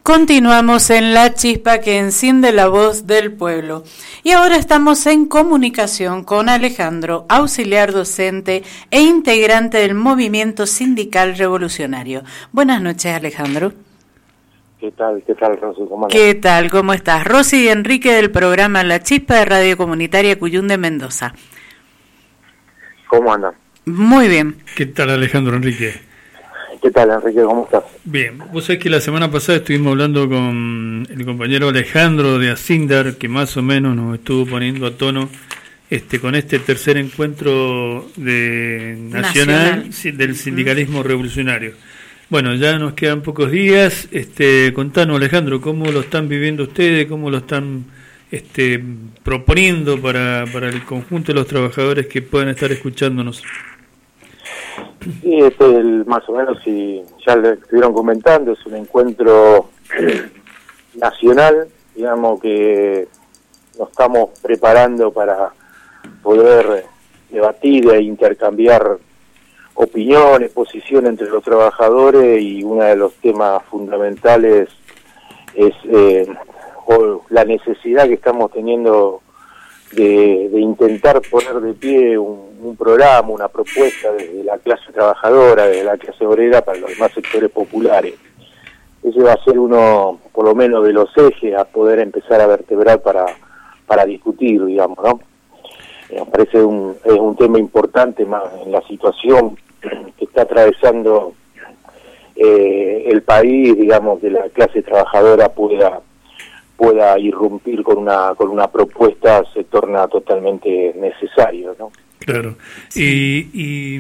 Continuamos en La Chispa que enciende la voz del pueblo. Y ahora estamos en comunicación con Alejandro, auxiliar docente e integrante del Movimiento Sindical Revolucionario. Buenas noches, Alejandro. ¿Qué tal, Rosy? ¿Cómo andas? ¿Qué tal? ¿Cómo estás? Rosy y Enrique del programa La Chispa de Radio Comunitaria Cuyún de Mendoza. ¿Cómo andan? Muy bien. ¿Qué tal, Alejandro, Enrique? ¿Qué tal, Enrique? ¿Cómo estás? Bien, vos sabés que la semana pasada estuvimos hablando con el compañero Alejandro de Asindar, que más o menos nos estuvo poniendo a tono con este tercer encuentro nacional del sindicalismo revolucionario. Bueno, ya nos quedan pocos días. Contanos, Alejandro, ¿cómo lo están viviendo ustedes? ¿Cómo lo están proponiendo para el conjunto de los trabajadores que puedan estar escuchándonos? Sí, más o menos, si ya le estuvieron comentando, es un encuentro nacional, digamos que nos estamos preparando para poder debatir e intercambiar opiniones, posiciones entre los trabajadores, y uno de los temas fundamentales es la necesidad que estamos teniendo de intentar poner de pie un programa, una propuesta desde la clase trabajadora, desde la clase obrera para los demás sectores populares. Ese va a ser uno, por lo menos, de los ejes a poder empezar a vertebrar para discutir, digamos, ¿no? Me parece es un tema importante más en la situación que está atravesando el país, digamos, que la clase trabajadora pueda irrumpir con una propuesta, se torna totalmente necesario, ¿no? Claro. ¿Y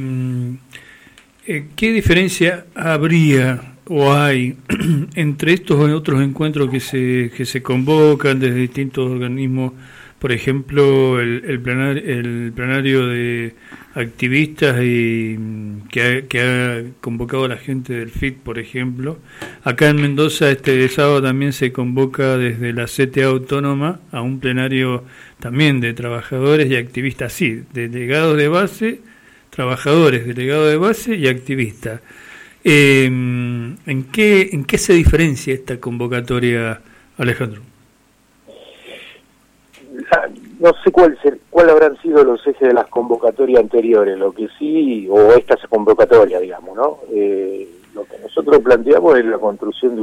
qué diferencia habría o hay entre estos y otros encuentros que se convocan desde distintos organismos? Por ejemplo, el plenario de activistas que ha convocado a la gente del FIT, por ejemplo. Acá en Mendoza este sábado también se convoca desde la CTA Autónoma a un plenario también de trabajadores y activistas, sí, delegados de base, trabajadores, delegados de base y activistas. ¿En qué se diferencia esta convocatoria, Alejandro? No sé cuál habrán sido los ejes de las convocatorias anteriores, lo que sí, o esta convocatoria, digamos, ¿no? Lo que nosotros planteamos es la construcción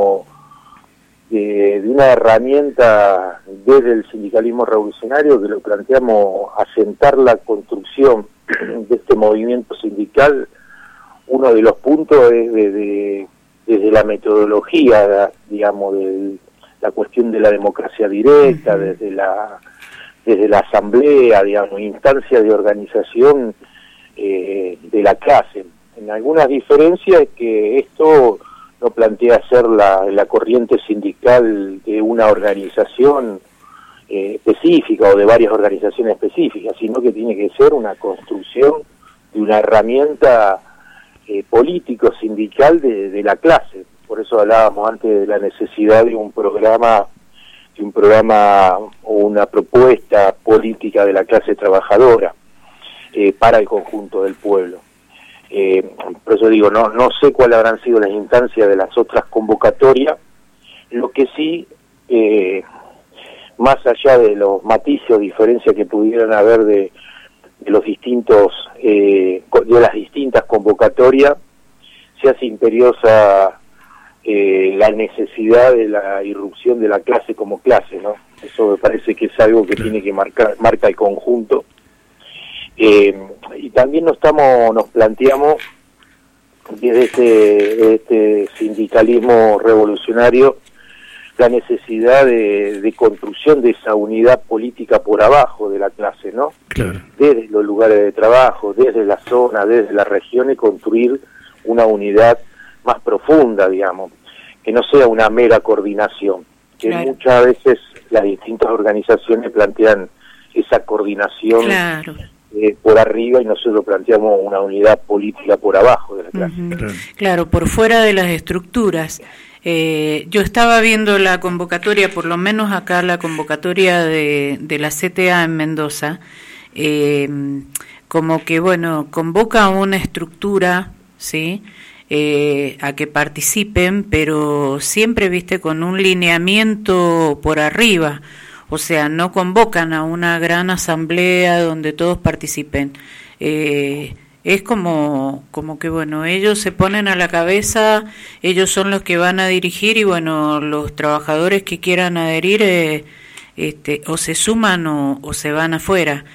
de una herramienta desde el sindicalismo revolucionario, que lo planteamos asentar la construcción de este movimiento sindical. Uno de los puntos es desde la metodología, digamos, de la cuestión de la democracia directa, desde la asamblea, digamos, instancia de organización de la clase. En algunas diferencias es que esto no plantea ser la corriente sindical de una organización específica o de varias organizaciones específicas, sino que tiene que ser una construcción de una herramienta político-sindical de la clase. Por eso hablábamos antes de la necesidad de un programa o una propuesta política de la clase trabajadora para el conjunto del pueblo. Por eso digo, no sé cuáles habrán sido las instancias de las otras convocatorias. Lo que sí, más allá de los matices o diferencias que pudieran haber de los distintos de las distintas convocatorias, se hace imperiosa la necesidad de la irrupción de la clase como clase, ¿no? Eso me parece que es algo que tiene que marca el conjunto. Y también nos planteamos desde este sindicalismo revolucionario la necesidad de construcción de esa unidad política por abajo de la clase, ¿no? Claro. Desde los lugares de trabajo, desde la zona, desde las regiones, construir una unidad más profunda, digamos, que no sea una mera coordinación, que claro, muchas veces las distintas organizaciones plantean esa coordinación, claro, por arriba, y nosotros planteamos una unidad política por abajo de la clase. Uh-huh. Claro, por fuera de las estructuras. Yo estaba viendo la convocatoria, por lo menos acá la convocatoria de la CTA en Mendoza, como que, bueno, convoca una estructura, ¿sí?, a que participen, pero siempre, viste, con un lineamiento por arriba. O sea, no convocan a una gran asamblea donde todos participen. Es como que, bueno, ellos se ponen a la cabeza, ellos son los que van a dirigir y, bueno, los trabajadores que quieran adherir o se suman o se van afuera.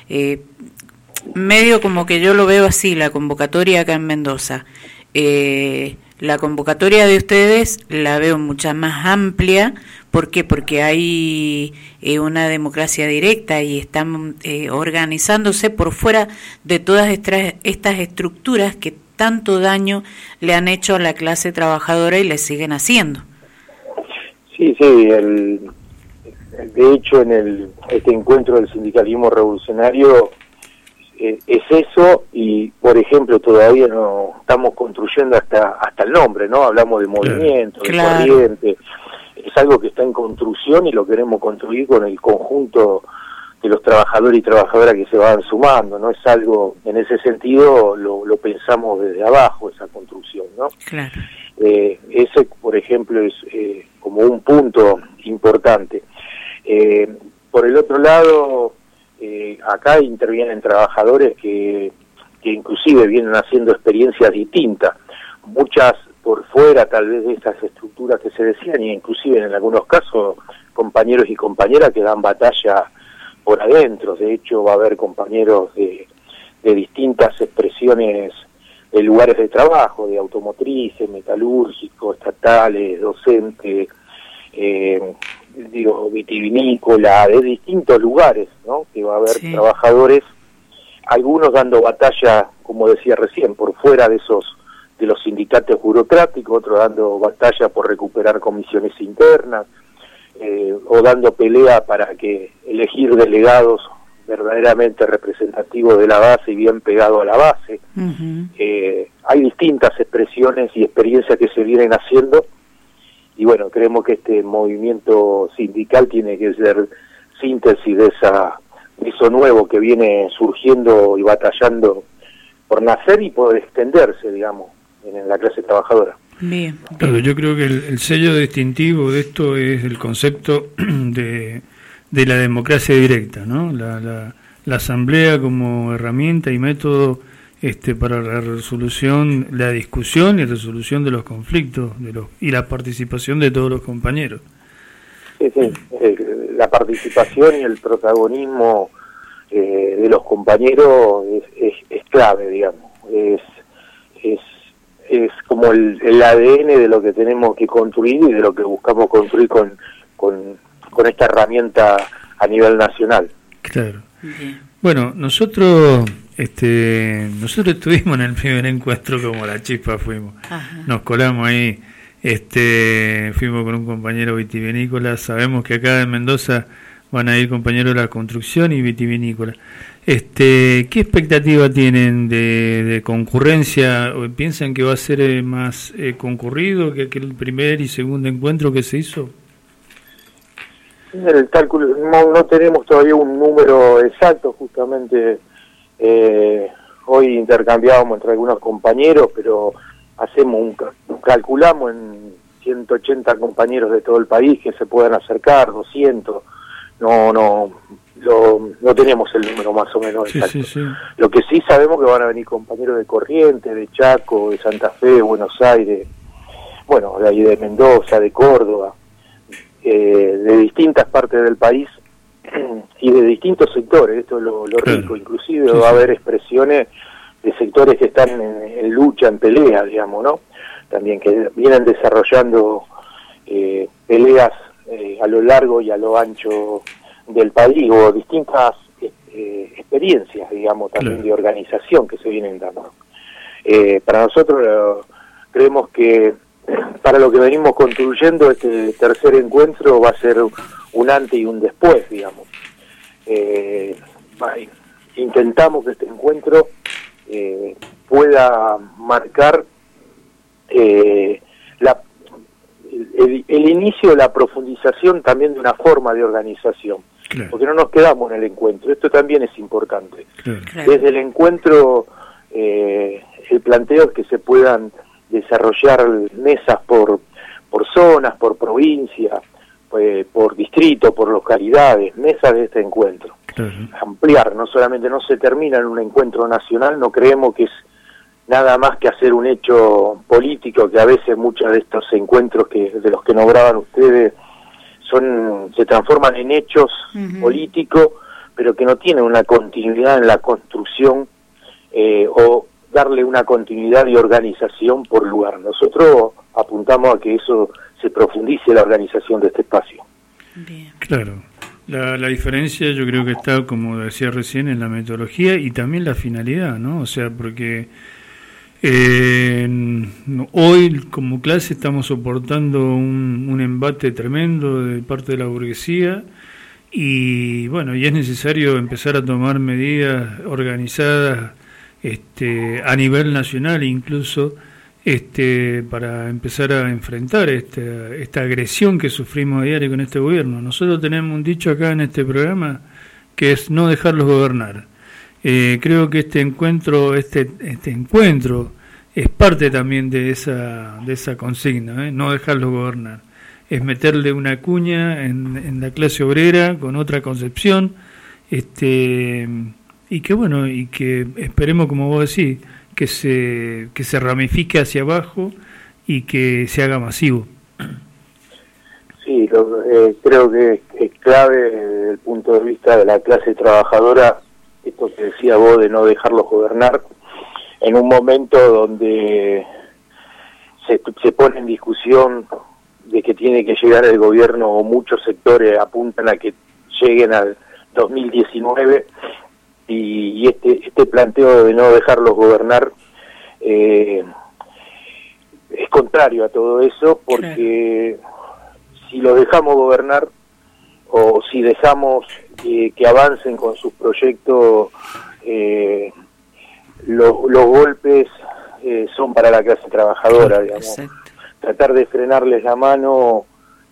Medio como que yo lo veo así, la convocatoria acá en Mendoza. La convocatoria de ustedes la veo mucha más amplia. ¿Por qué? Porque hay una democracia directa y están organizándose por fuera de todas estas estructuras que tanto daño le han hecho a la clase trabajadora y le siguen haciendo. Sí, de hecho este encuentro del sindicalismo revolucionario es eso, y por ejemplo todavía no estamos construyendo hasta el nombre, ¿no? Hablamos de movimiento, de corriente. Es algo que está en construcción y lo queremos construir con el conjunto de los trabajadores y trabajadoras que se van sumando, ¿no? Es algo, en ese sentido, lo pensamos desde abajo, esa construcción, ¿no? Claro. Ese, por ejemplo, es como un punto importante. Por el otro lado, acá intervienen trabajadores que inclusive vienen haciendo experiencias distintas, muchas por fuera tal vez de estas estructuras que se decían, y inclusive en algunos casos compañeros y compañeras que dan batalla por adentro. De hecho va a haber compañeros de distintas expresiones de lugares de trabajo, de automotrices, metalúrgicos, estatales, docentes, vitivinícola, de distintos lugares, ¿no? Que va a haber trabajadores, algunos dando batalla, como decía recién, por fuera de los sindicatos burocráticos, otros dando batalla por recuperar comisiones internas, o dando pelea para que elegir delegados verdaderamente representativos de la base y bien pegados a la base. Uh-huh. Hay distintas expresiones y experiencias que se vienen haciendo, y bueno, creemos que este movimiento sindical tiene que ser síntesis de eso nuevo que viene surgiendo y batallando por nacer y por extenderse, digamos, en la clase trabajadora. Bien. Claro, yo creo que el sello distintivo de esto es el concepto de la democracia directa, ¿no? La asamblea como herramienta y método para la resolución, la discusión y resolución de los conflictos y la participación de todos los compañeros. Sí, la participación y el protagonismo de los compañeros es clave, digamos. Es como el ADN de lo que tenemos que construir y de lo que buscamos construir con esta herramienta a nivel nacional. Claro. Bueno, nosotros estuvimos en el primer encuentro como la chispa fuimos. Ajá. Nos colamos ahí, fuimos con un compañero vitivinícola. Sabemos que acá en Mendoza van a ir compañeros de la construcción y vitivinícola. ¿Qué expectativa tienen de concurrencia? ¿O piensan que va a ser más concurrido que el primer y segundo encuentro que se hizo? El cálculo, no tenemos todavía un número exacto. Justamente hoy intercambiábamos entre algunos compañeros, pero calculamos en 180 compañeros de todo el país que se puedan acercar, 200. No tenemos el número más o menos exacto. Sí. Lo que sí sabemos que van a venir compañeros de Corrientes, de Chaco, de Santa Fe, de Buenos Aires, bueno, de ahí de Mendoza, de Córdoba, de distintas partes del país y de distintos sectores. Esto es lo rico. Inclusive va a haber expresiones de sectores que están en lucha, en pelea, digamos, ¿no? También que vienen desarrollando peleas a lo largo y a lo ancho del país, o distintas experiencias, digamos, también de organización que se vienen dando. Para nosotros creemos que para lo que venimos construyendo, este tercer encuentro va a ser un antes y un después, digamos. Intentamos que este encuentro pueda marcar el inicio, la profundización también de una forma de organización, porque no nos quedamos en el encuentro. Esto también es importante. Desde el encuentro el planteo es que se puedan desarrollar mesas por zonas, por provincia, por distrito, por localidades, mesas de este encuentro. Claro. Ampliar, no solamente no se termina en un encuentro nacional, no creemos que es nada más que hacer un hecho político, que a veces muchos de estos encuentros de los que nombraban ustedes se transforman en hechos políticos, pero que no tienen una continuidad en la construcción o darle una continuidad de organización por lugar. Nosotros apuntamos a que eso se profundice la organización de este espacio. Bien. Claro. La diferencia yo creo que está, como decía recién, en la metodología y también la finalidad, ¿no? O sea, porque hoy como clase estamos soportando un embate tremendo de parte de la burguesía y bueno, y es necesario empezar a tomar medidas organizadas a nivel nacional incluso para empezar a enfrentar esta agresión que sufrimos a diario con este gobierno. Nosotros tenemos un dicho acá en este programa que es no dejarlos gobernar. Creo que este encuentro es parte también de esa consigna, no dejarlos gobernar. Es meterle una cuña en la clase obrera con otra concepción, y que esperemos, como vos decís, que se ramifique hacia abajo y que se haga masivo. Sí, creo que es clave desde el punto de vista de la clase trabajadora, esto que decía vos de no dejarlos gobernar, en un momento donde se pone en discusión de que tiene que llegar el gobierno, o muchos sectores apuntan a que lleguen al 2019, y este planteo de no dejarlos gobernar es contrario a todo eso, porque si los dejamos gobernar o si dejamos que avancen con sus proyectos, los golpes son para la clase trabajadora, digamos. Exacto. Tratar de frenarles la mano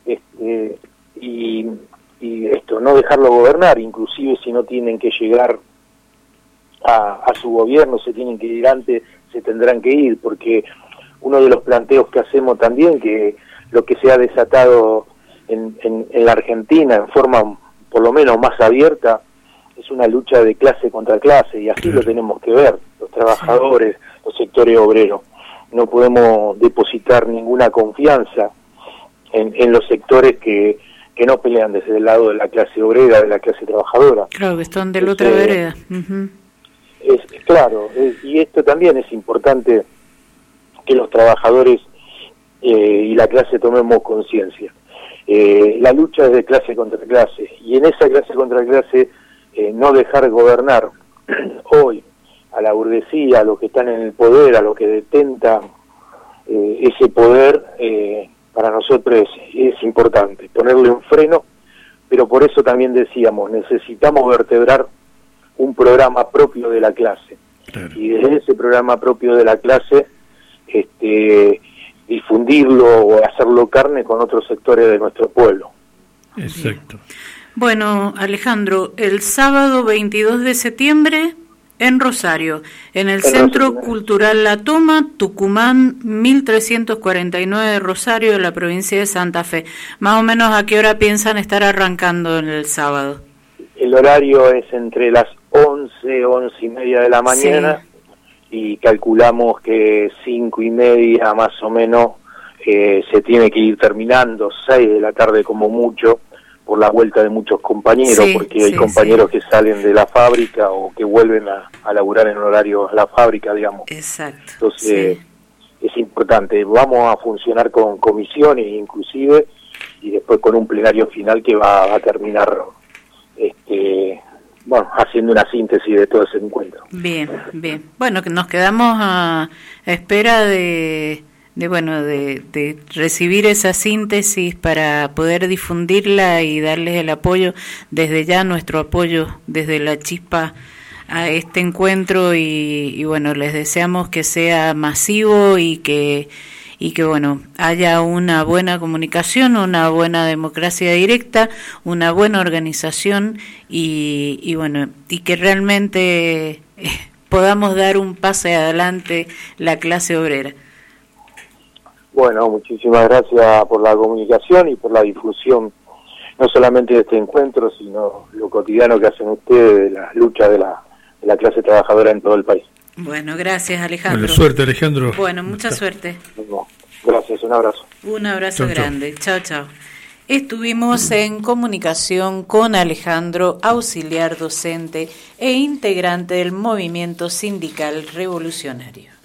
y no dejarlo gobernar, inclusive si no tienen que llegar a su gobierno, se tienen que ir antes, se tendrán que ir, porque uno de los planteos que hacemos también, que lo que se ha desatado en la Argentina en forma por lo menos más abierta, es una lucha de clase contra clase, y así lo tenemos que ver, los trabajadores, los sectores obreros. No podemos depositar ninguna confianza en los sectores que no pelean desde el lado de la clase obrera, de la clase trabajadora. Claro, que están de la otra vereda. Claro, y esto también es importante que los trabajadores y la clase tomemos conciencia. La lucha es de clase contra clase, y en esa clase contra clase no dejar gobernar hoy a la burguesía, a los que están en el poder, a los que detentan ese poder, para nosotros es importante ponerle un freno, pero por eso también decíamos, necesitamos vertebrar un programa propio de la clase. Claro. Y desde ese programa propio de la clase difundirlo o hacerlo carne con otros sectores de nuestro pueblo. Exacto. Bueno, Alejandro, el sábado 22 de septiembre en Rosario, en el Centro Cultural La Toma, Tucumán, 1349 Rosario, de la provincia de Santa Fe. Más o menos, ¿a qué hora piensan estar arrancando en el sábado? El horario es entre las 11:30 de la mañana, y calculamos que 5:30 más o menos se tiene que ir terminando, 6 de la tarde como mucho, por la vuelta de muchos compañeros, porque hay compañeros que salen de la fábrica o que vuelven a laburar en horario a la fábrica, digamos. Exacto. Entonces es importante, vamos a funcionar con comisiones inclusive, y después con un plenario final que va a terminar haciendo una síntesis de todo ese encuentro. Bien. Bueno, que nos quedamos a espera de recibir esa síntesis para poder difundirla y darles el apoyo, desde ya nuestro apoyo desde La Chispa a este encuentro, y bueno, les deseamos que sea masivo y que haya una buena comunicación, una buena democracia directa, una buena organización y que realmente podamos dar un pase adelante la clase obrera. Bueno, muchísimas gracias por la comunicación y por la difusión, no solamente de este encuentro, sino lo cotidiano que hacen ustedes de las luchas de la clase trabajadora en todo el país. Bueno, gracias, Alejandro. Bueno, suerte, Alejandro. Bueno, mucha suerte. Gracias, un abrazo. Un abrazo grande. Chao, chao. Estuvimos en comunicación con Alejandro, auxiliar docente e integrante del Movimiento Sindical Revolucionario.